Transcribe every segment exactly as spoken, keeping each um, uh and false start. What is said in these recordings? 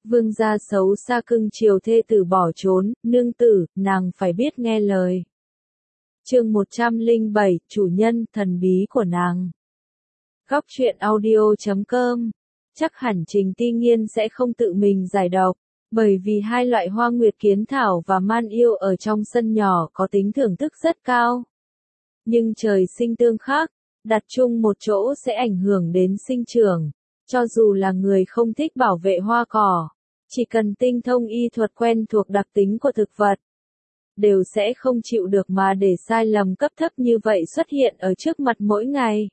Vương gia xấu xa cưng chiều thê tử bỏ trốn, nương tử, nàng phải biết nghe lời. Chương một trăm lẻ bảy, chủ nhân, thần bí của nàng. Góc truyện audio chấm com. Chắc hẳn Trình Ti Nghiên sẽ không tự mình giải độc, bởi vì hai loại hoa nguyệt kiến thảo và man yêu ở trong sân nhỏ có tính thưởng thức rất cao. Nhưng trời sinh tương khắc, đặt chung một chỗ sẽ ảnh hưởng đến sinh trưởng. Cho dù là người không thích bảo vệ hoa cỏ, chỉ cần tinh thông y thuật quen thuộc đặc tính của thực vật, đều sẽ không chịu được mà để sai lầm cấp thấp như vậy xuất hiện ở trước mặt mỗi ngày.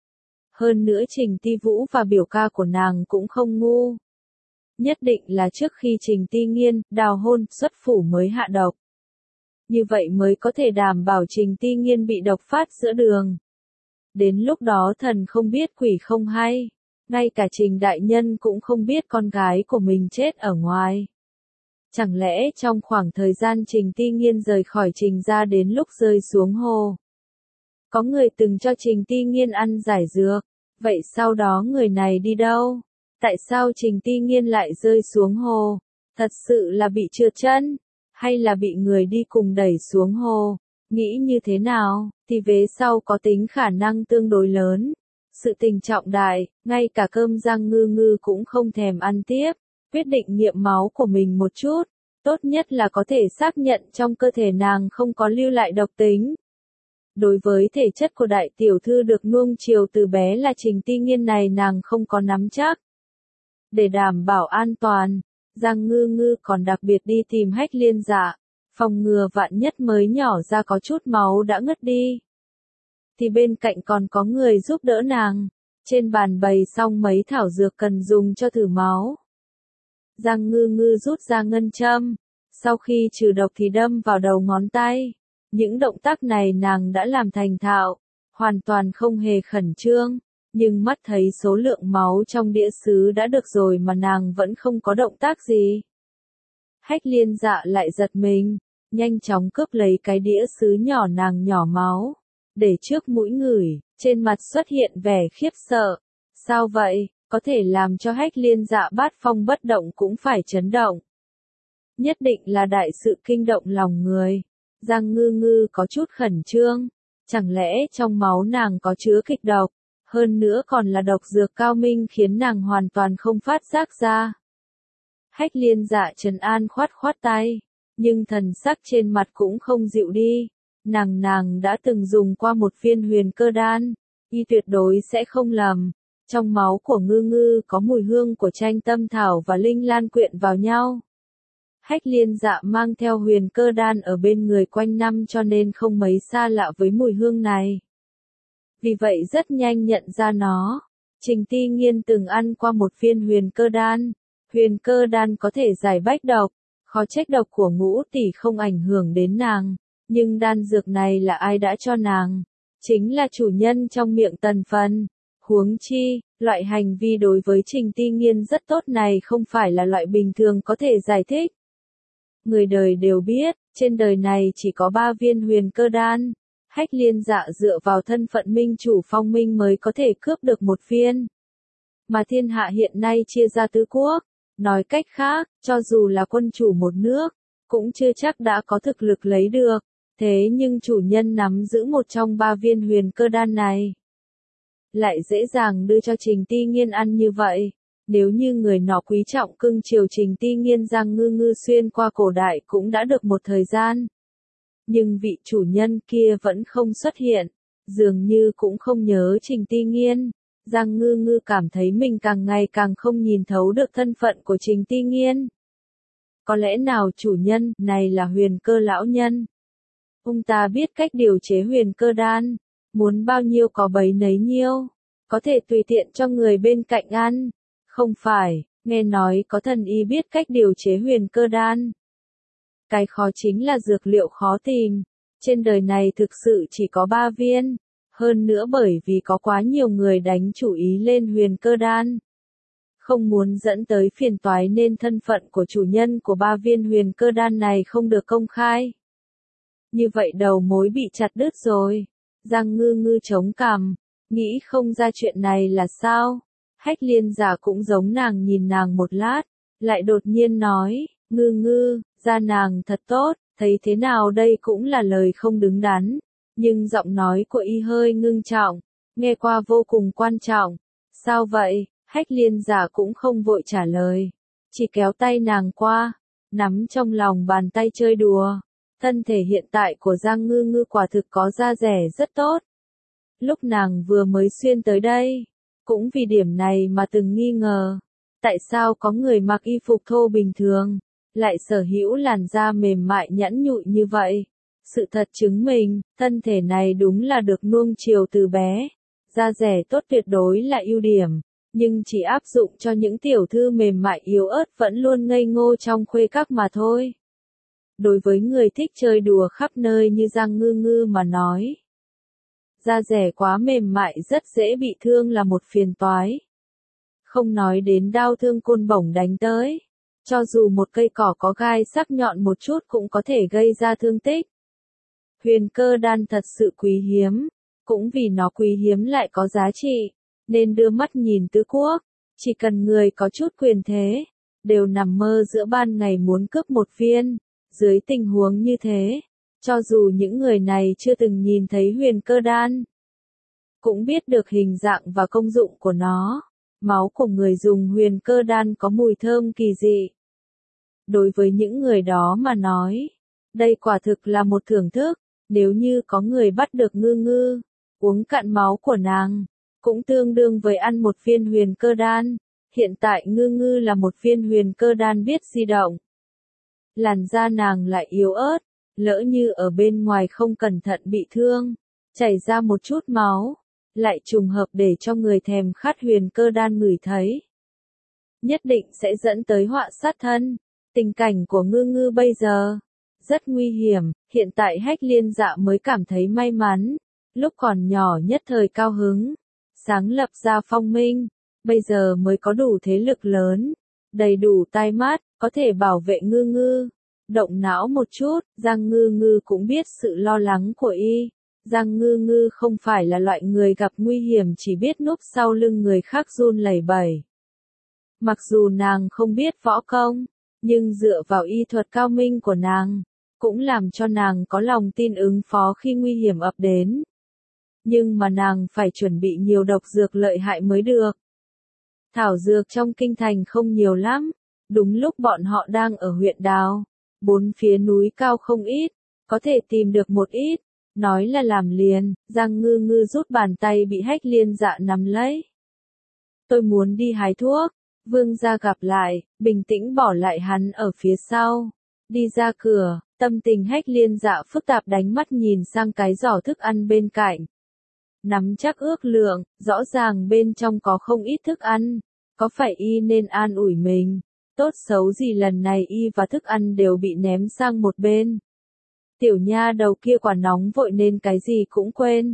Hơn nữa Trình Ti Vũ và biểu ca của nàng cũng không ngu. Nhất định là trước khi Trình Ti Nghiên đào hôn xuất phủ mới hạ độc. Như vậy mới có thể đảm bảo Trình Ti Nghiên bị độc phát giữa đường. Đến lúc đó thần không biết quỷ không hay. Ngay cả Trình đại nhân cũng không biết con gái của mình chết ở ngoài. Chẳng lẽ trong khoảng thời gian Trình Ti Nghiên rời khỏi Trình gia đến lúc rơi xuống hồ, có người từng cho Trình Ti Nghiên ăn giải dược, vậy sau đó người này đi đâu? Tại sao Trình Ti Nghiên lại rơi xuống hồ? Thật sự là bị trượt chân, hay là bị người đi cùng đẩy xuống hồ? Nghĩ như thế nào, thì vế sau có tính khả năng tương đối lớn. Sự tình trọng đại, ngay cả cơm rang ngư ngư cũng không thèm ăn tiếp, quyết định nghiệm máu của mình một chút, tốt nhất là có thể xác nhận trong cơ thể nàng không có lưu lại độc tính. Đối với thể chất của đại tiểu thư được nuông chiều từ bé là Trình Ti Nghiên này nàng không có nắm chắc. Để đảm bảo an toàn, Giang Ngư Ngư còn đặc biệt đi tìm Hách Liên Dạ, phòng ngừa vạn nhất mới nhỏ ra có chút máu đã ngất đi. Thì bên cạnh còn có người giúp đỡ nàng, trên bàn bày xong mấy thảo dược cần dùng cho thử máu. Giang Ngư Ngư rút ra ngân châm, sau khi trừ độc thì đâm vào đầu ngón tay. Những động tác này nàng đã làm thành thạo, hoàn toàn không hề khẩn trương, nhưng mắt thấy số lượng máu trong đĩa sứ đã được rồi mà nàng vẫn không có động tác gì. Hách Liên Dạ lại giật mình, nhanh chóng cướp lấy cái đĩa sứ nhỏ nàng nhỏ máu, để trước mũi ngửi, trên mặt xuất hiện vẻ khiếp sợ. Sao vậy, có thể làm cho Hách Liên Dạ bát phong bất động cũng phải chấn động. Nhất định là đại sự kinh động lòng người. Giang Ngư Ngư có chút khẩn trương, chẳng lẽ trong máu nàng có chứa kịch độc, hơn nữa còn là độc dược cao minh khiến nàng hoàn toàn không phát giác ra. Hách Liên Dạ trấn an khoát khoát tay, nhưng thần sắc trên mặt cũng không dịu đi. Nàng nàng đã từng dùng qua một viên huyền cơ đan, y tuyệt đối sẽ không lầm. Trong máu của Ngư Ngư có mùi hương của tranh tâm thảo và linh lan quyện vào nhau. Hách Liên Dạ mang theo huyền cơ đan ở bên người quanh năm cho nên không mấy xa lạ với mùi hương này. Vì vậy rất nhanh nhận ra nó. Trình Ti Nghiên từng ăn qua một viên huyền cơ đan. Huyền cơ đan có thể giải bách độc, khó trách độc của Ngũ tỷ không ảnh hưởng đến nàng. Nhưng đan dược này là ai đã cho nàng? Chính là chủ nhân trong miệng Tần Phần. Huống chi, loại hành vi đối với Trình Ti Nghiên rất tốt này không phải là loại bình thường có thể giải thích. Người đời đều biết, trên đời này chỉ có ba viên huyền cơ đan. Hách Liên Dạ dựa vào thân phận minh chủ phong minh mới có thể cướp được một viên. Mà thiên hạ hiện nay chia ra tứ quốc. Nói cách khác, cho dù là quân chủ một nước, cũng chưa chắc đã có thực lực lấy được. Thế nhưng chủ nhân nắm giữ một trong ba viên huyền cơ đan này, lại dễ dàng đưa cho Trình Ti Nghiên ăn như vậy. Nếu như người nọ quý trọng cưng chiều Trình Ti Nghiên, Giang Ngư Ngư xuyên qua cổ đại cũng đã được một thời gian. Nhưng vị chủ nhân kia vẫn không xuất hiện, dường như cũng không nhớ Trình Ti Nghiên. Giang Ngư Ngư cảm thấy mình càng ngày càng không nhìn thấu được thân phận của Trình Ti Nghiên. Có lẽ nào chủ nhân này là huyền cơ lão nhân? Ông ta biết cách điều chế huyền cơ đan, muốn bao nhiêu có bấy nấy nhiêu, có thể tùy tiện cho người bên cạnh ăn. Không phải, nghe nói có thần y biết cách điều chế huyền cơ đan. Cái khó chính là dược liệu khó tìm. Trên đời này thực sự chỉ có ba viên. Hơn nữa bởi vì có quá nhiều người đánh chủ ý lên huyền cơ đan. Không muốn dẫn tới phiền toái nên thân phận của chủ nhân của ba viên huyền cơ đan này không được công khai. Như vậy đầu mối bị chặt đứt rồi. Giang Ngư Ngư chống cằm, nghĩ không ra chuyện này là sao. Hách Liên Dạ cũng giống nàng nhìn nàng một lát, lại đột nhiên nói, ngư ngư, da nàng thật tốt, thấy thế nào đây cũng là lời không đứng đắn, nhưng giọng nói của y hơi ngưng trọng, nghe qua vô cùng quan trọng. Sao vậy? Hách Liên Dạ cũng không vội trả lời, chỉ kéo tay nàng qua, nắm trong lòng bàn tay chơi đùa. Thân thể hiện tại của Giang Ngư Ngư quả thực có da rẻ rất tốt. Lúc nàng vừa mới xuyên tới đây, cũng vì điểm này mà từng nghi ngờ, tại sao có người mặc y phục thô bình thường, lại sở hữu làn da mềm mại nhẵn nhụi như vậy. Sự thật chứng minh, thân thể này đúng là được nuông chiều từ bé. Da rẻ tốt tuyệt đối là ưu điểm, nhưng chỉ áp dụng cho những tiểu thư mềm mại yếu ớt vẫn luôn ngây ngô trong khuê các mà thôi. Đối với người thích chơi đùa khắp nơi như Giang Ngư Ngư mà nói, da rẻ quá mềm mại rất dễ bị thương là một phiền toái. Không nói đến đau thương côn bổng đánh tới, cho dù một cây cỏ có gai sắc nhọn một chút cũng có thể gây ra thương tích. Huyền cơ đan thật sự quý hiếm, cũng vì nó quý hiếm lại có giá trị, nên đưa mắt nhìn tứ quốc, chỉ cần người có chút quyền thế, đều nằm mơ giữa ban ngày muốn cướp một viên. Dưới tình huống như thế, cho dù những người này chưa từng nhìn thấy huyền cơ đan, cũng biết được hình dạng và công dụng của nó. Máu của người dùng huyền cơ đan có mùi thơm kỳ dị. Đối với những người đó mà nói, đây quả thực là một thưởng thức. Nếu như có người bắt được Ngư Ngư, uống cạn máu của nàng, cũng tương đương với ăn một viên huyền cơ đan. Hiện tại Ngư Ngư là một viên huyền cơ đan biết di động. Làn da nàng lại yếu ớt, lỡ như ở bên ngoài không cẩn thận bị thương, chảy ra một chút máu, lại trùng hợp để cho người thèm khát huyền cơ đan ngửi thấy. Nhất định sẽ dẫn tới họa sát thân. Tình cảnh của Ngư Ngư bây giờ rất nguy hiểm, hiện tại Hách Liên Dạ mới cảm thấy may mắn, lúc còn nhỏ nhất thời cao hứng, sáng lập ra Phong Minh, bây giờ mới có đủ thế lực lớn, đầy đủ tai mắt, có thể bảo vệ Ngư Ngư. Động não một chút, Giang Ngư Ngư cũng biết sự lo lắng của y. Giang Ngư Ngư không phải là loại người gặp nguy hiểm chỉ biết núp sau lưng người khác run lẩy bẩy. Mặc dù nàng không biết võ công, nhưng dựa vào y thuật cao minh của nàng, cũng làm cho nàng có lòng tin ứng phó khi nguy hiểm ập đến. Nhưng mà nàng phải chuẩn bị nhiều độc dược lợi hại mới được. Thảo dược trong kinh thành không nhiều lắm, đúng lúc bọn họ đang ở huyện Đào, bốn phía núi cao không ít, có thể tìm được một ít, nói là làm liền. Giang Ngư Ngư rút bàn tay bị Hách Liên Dạ nắm lấy. Tôi muốn đi hái thuốc. Vương gia gặp lại, bình tĩnh bỏ lại hắn ở phía sau. Đi ra cửa, tâm tình Hách Liên Dạ phức tạp đánh mắt nhìn sang cái giỏ thức ăn bên cạnh. Nắm chắc ước lượng, rõ ràng bên trong có không ít thức ăn. Có phải y nên an ủi mình? Tốt xấu gì lần này y và thức ăn đều bị ném sang một bên. Tiểu nha đầu kia quả nóng vội nên cái gì cũng quên.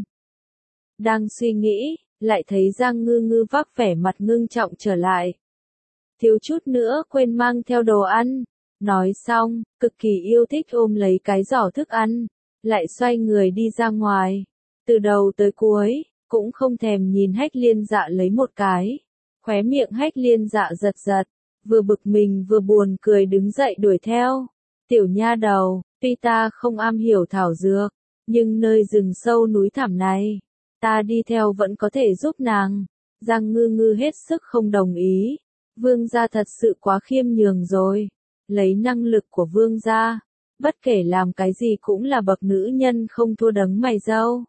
Đang suy nghĩ, lại thấy Giang Ngư Ngư vác vẻ mặt ngưng trọng trở lại. Thiếu chút nữa quên mang theo đồ ăn. Nói xong, cực kỳ yêu thích ôm lấy cái giỏ thức ăn, lại xoay người đi ra ngoài. Từ đầu tới cuối, cũng không thèm nhìn Hách Liên Dạ lấy một cái. Khóe miệng Hách Liên Dạ giật giật, vừa bực mình vừa buồn cười đứng dậy đuổi theo. Tiểu nha đầu, tuy ta không am hiểu thảo dược, nhưng nơi rừng sâu núi thẳm này, ta đi theo vẫn có thể giúp nàng. Giang Ngư Ngư hết sức không đồng ý. Vương gia thật sự quá khiêm nhường rồi. Lấy năng lực của vương gia, bất kể làm cái gì cũng là bậc nữ nhân không thua đấng mày râu.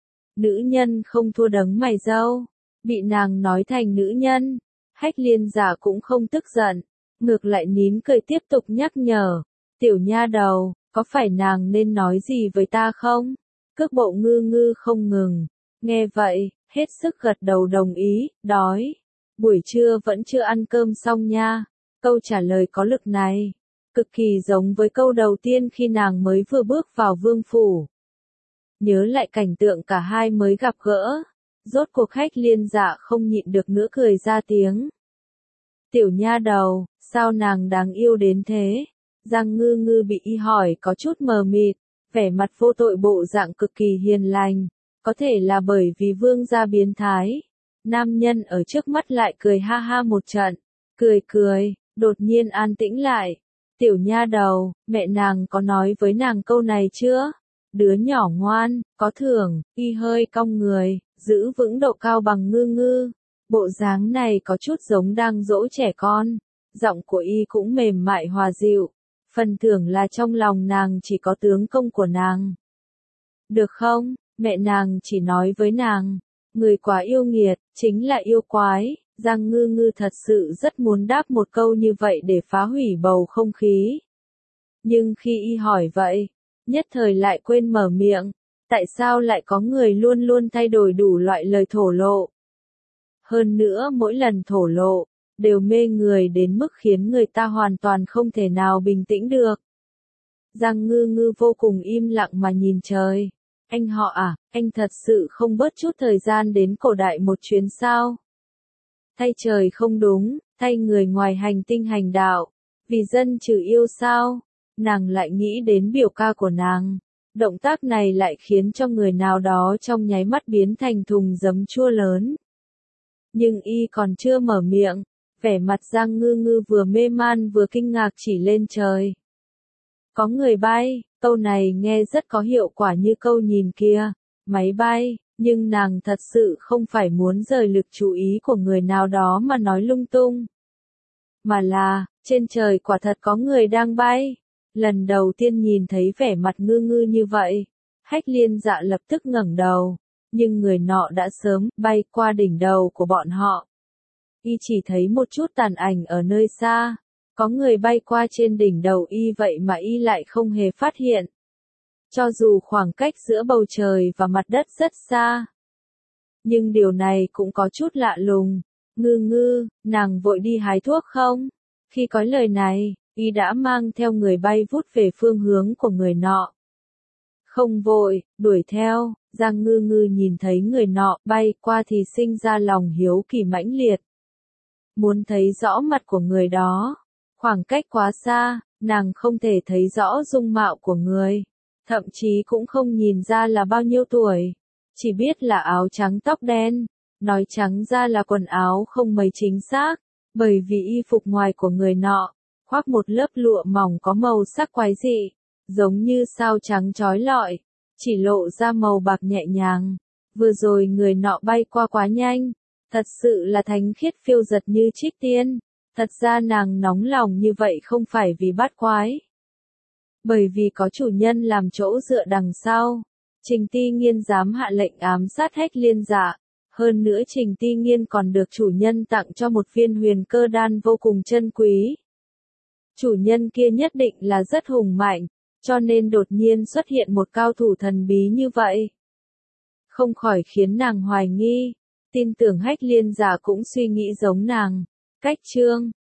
Nữ nhân không thua đấng mày râu. Bị nàng nói thành nữ nhân, Hách Liên Dạ cũng không tức giận, ngược lại nín cười tiếp tục nhắc nhở. Tiểu nha đầu, có phải nàng nên nói gì với ta không? Cước bộ Ngư Ngư không ngừng. Nghe vậy, hết sức gật đầu đồng ý, đói. Buổi trưa vẫn chưa ăn cơm xong nha. Câu trả lời có lực này, cực kỳ giống với câu đầu tiên khi nàng mới vừa bước vào vương phủ. Nhớ lại cảnh tượng cả hai mới gặp gỡ, rốt cuộc Hách Liên Dạ không nhịn được nữa cười ra tiếng. Tiểu nha đầu, sao nàng đáng yêu đến thế? Giang Ngư Ngư bị y hỏi có chút mờ mịt, vẻ mặt vô tội bộ dạng cực kỳ hiền lành, có thể là bởi vì vương gia biến thái. Nam nhân ở trước mắt lại cười ha ha một trận, cười cười, đột nhiên an tĩnh lại. Tiểu nha đầu, mẹ nàng có nói với nàng câu này chưa? Đứa nhỏ ngoan, có thưởng, y hơi cong người, giữ vững độ cao bằng ngư ngư. Bộ dáng này có chút giống đang dỗ trẻ con. Giọng của y cũng mềm mại hòa dịu. Phần thưởng là trong lòng nàng chỉ có tướng công của nàng. Được không? Mẹ nàng chỉ nói với nàng. Người quá yêu nghiệt, chính là yêu quái. Giang ngư ngư thật sự rất muốn đáp một câu như vậy để phá hủy bầu không khí. Nhưng khi y hỏi vậy, nhất thời lại quên mở miệng. Tại sao lại có người luôn luôn thay đổi đủ loại lời thổ lộ? Hơn nữa mỗi lần thổ lộ, đều mê người đến mức khiến người ta hoàn toàn không thể nào bình tĩnh được. Giang ngư ngư vô cùng im lặng mà nhìn trời. Anh họ à, anh thật sự không bớt chút thời gian đến cổ đại một chuyến sao? Thay trời không đúng, thay người ngoài hành tinh hành đạo. Vì dân trừ yêu sao? Nàng lại nghĩ đến biểu ca của nàng. Động tác này lại khiến cho người nào đó trong nháy mắt biến thành thùng giấm chua lớn. Nhưng y còn chưa mở miệng, vẻ mặt Giang ngư ngư vừa mê man vừa kinh ngạc chỉ lên trời. Có người bay, câu này nghe rất có hiệu quả như câu nhìn kia, máy bay, nhưng nàng thật sự không phải muốn rời lực chú ý của người nào đó mà nói lung tung. Mà là, trên trời quả thật có người đang bay. Lần đầu tiên nhìn thấy vẻ mặt ngư ngư như vậy, Hách Liên Dạ lập tức ngẩng đầu, nhưng người nọ đã sớm bay qua đỉnh đầu của bọn họ. Y chỉ thấy một chút tàn ảnh ở nơi xa, có người bay qua trên đỉnh đầu y vậy mà y lại không hề phát hiện. Cho dù khoảng cách giữa bầu trời và mặt đất rất xa. Nhưng điều này cũng có chút lạ lùng. Ngư ngư, nàng vội đi hái thuốc không? Khi có lời này, y đã mang theo người bay vút về phương hướng của người nọ. Không vội, đuổi theo, Giang ngư ngư nhìn thấy người nọ bay qua thì sinh ra lòng hiếu kỳ mãnh liệt. Muốn thấy rõ mặt của người đó. Khoảng cách quá xa, nàng không thể thấy rõ dung mạo của người. Thậm chí cũng không nhìn ra là bao nhiêu tuổi. Chỉ biết là áo trắng tóc đen. Nói trắng ra là quần áo không mấy chính xác. Bởi vì y phục ngoài của người nọ, khoác một lớp lụa mỏng có màu sắc quái dị. Giống như sao trắng chói lọi. Chỉ lộ ra màu bạc nhẹ nhàng. Vừa rồi người nọ bay qua quá nhanh. Thật sự là thánh khiết phiêu giật như trích tiên. Thật ra nàng nóng lòng như vậy không phải vì bắt quái. Bởi vì có chủ nhân làm chỗ dựa đằng sau. Trình Ti Nghiên dám hạ lệnh ám sát Hách Liên Dạ. Hơn nữa Trình Ti Nghiên còn được chủ nhân tặng cho một viên huyền cơ đan vô cùng chân quý. Chủ nhân kia nhất định là rất hùng mạnh, cho nên đột nhiên xuất hiện một cao thủ thần bí như vậy. Không khỏi khiến nàng hoài nghi, tin tưởng Hách Liên Dạ cũng suy nghĩ giống nàng. Cách chương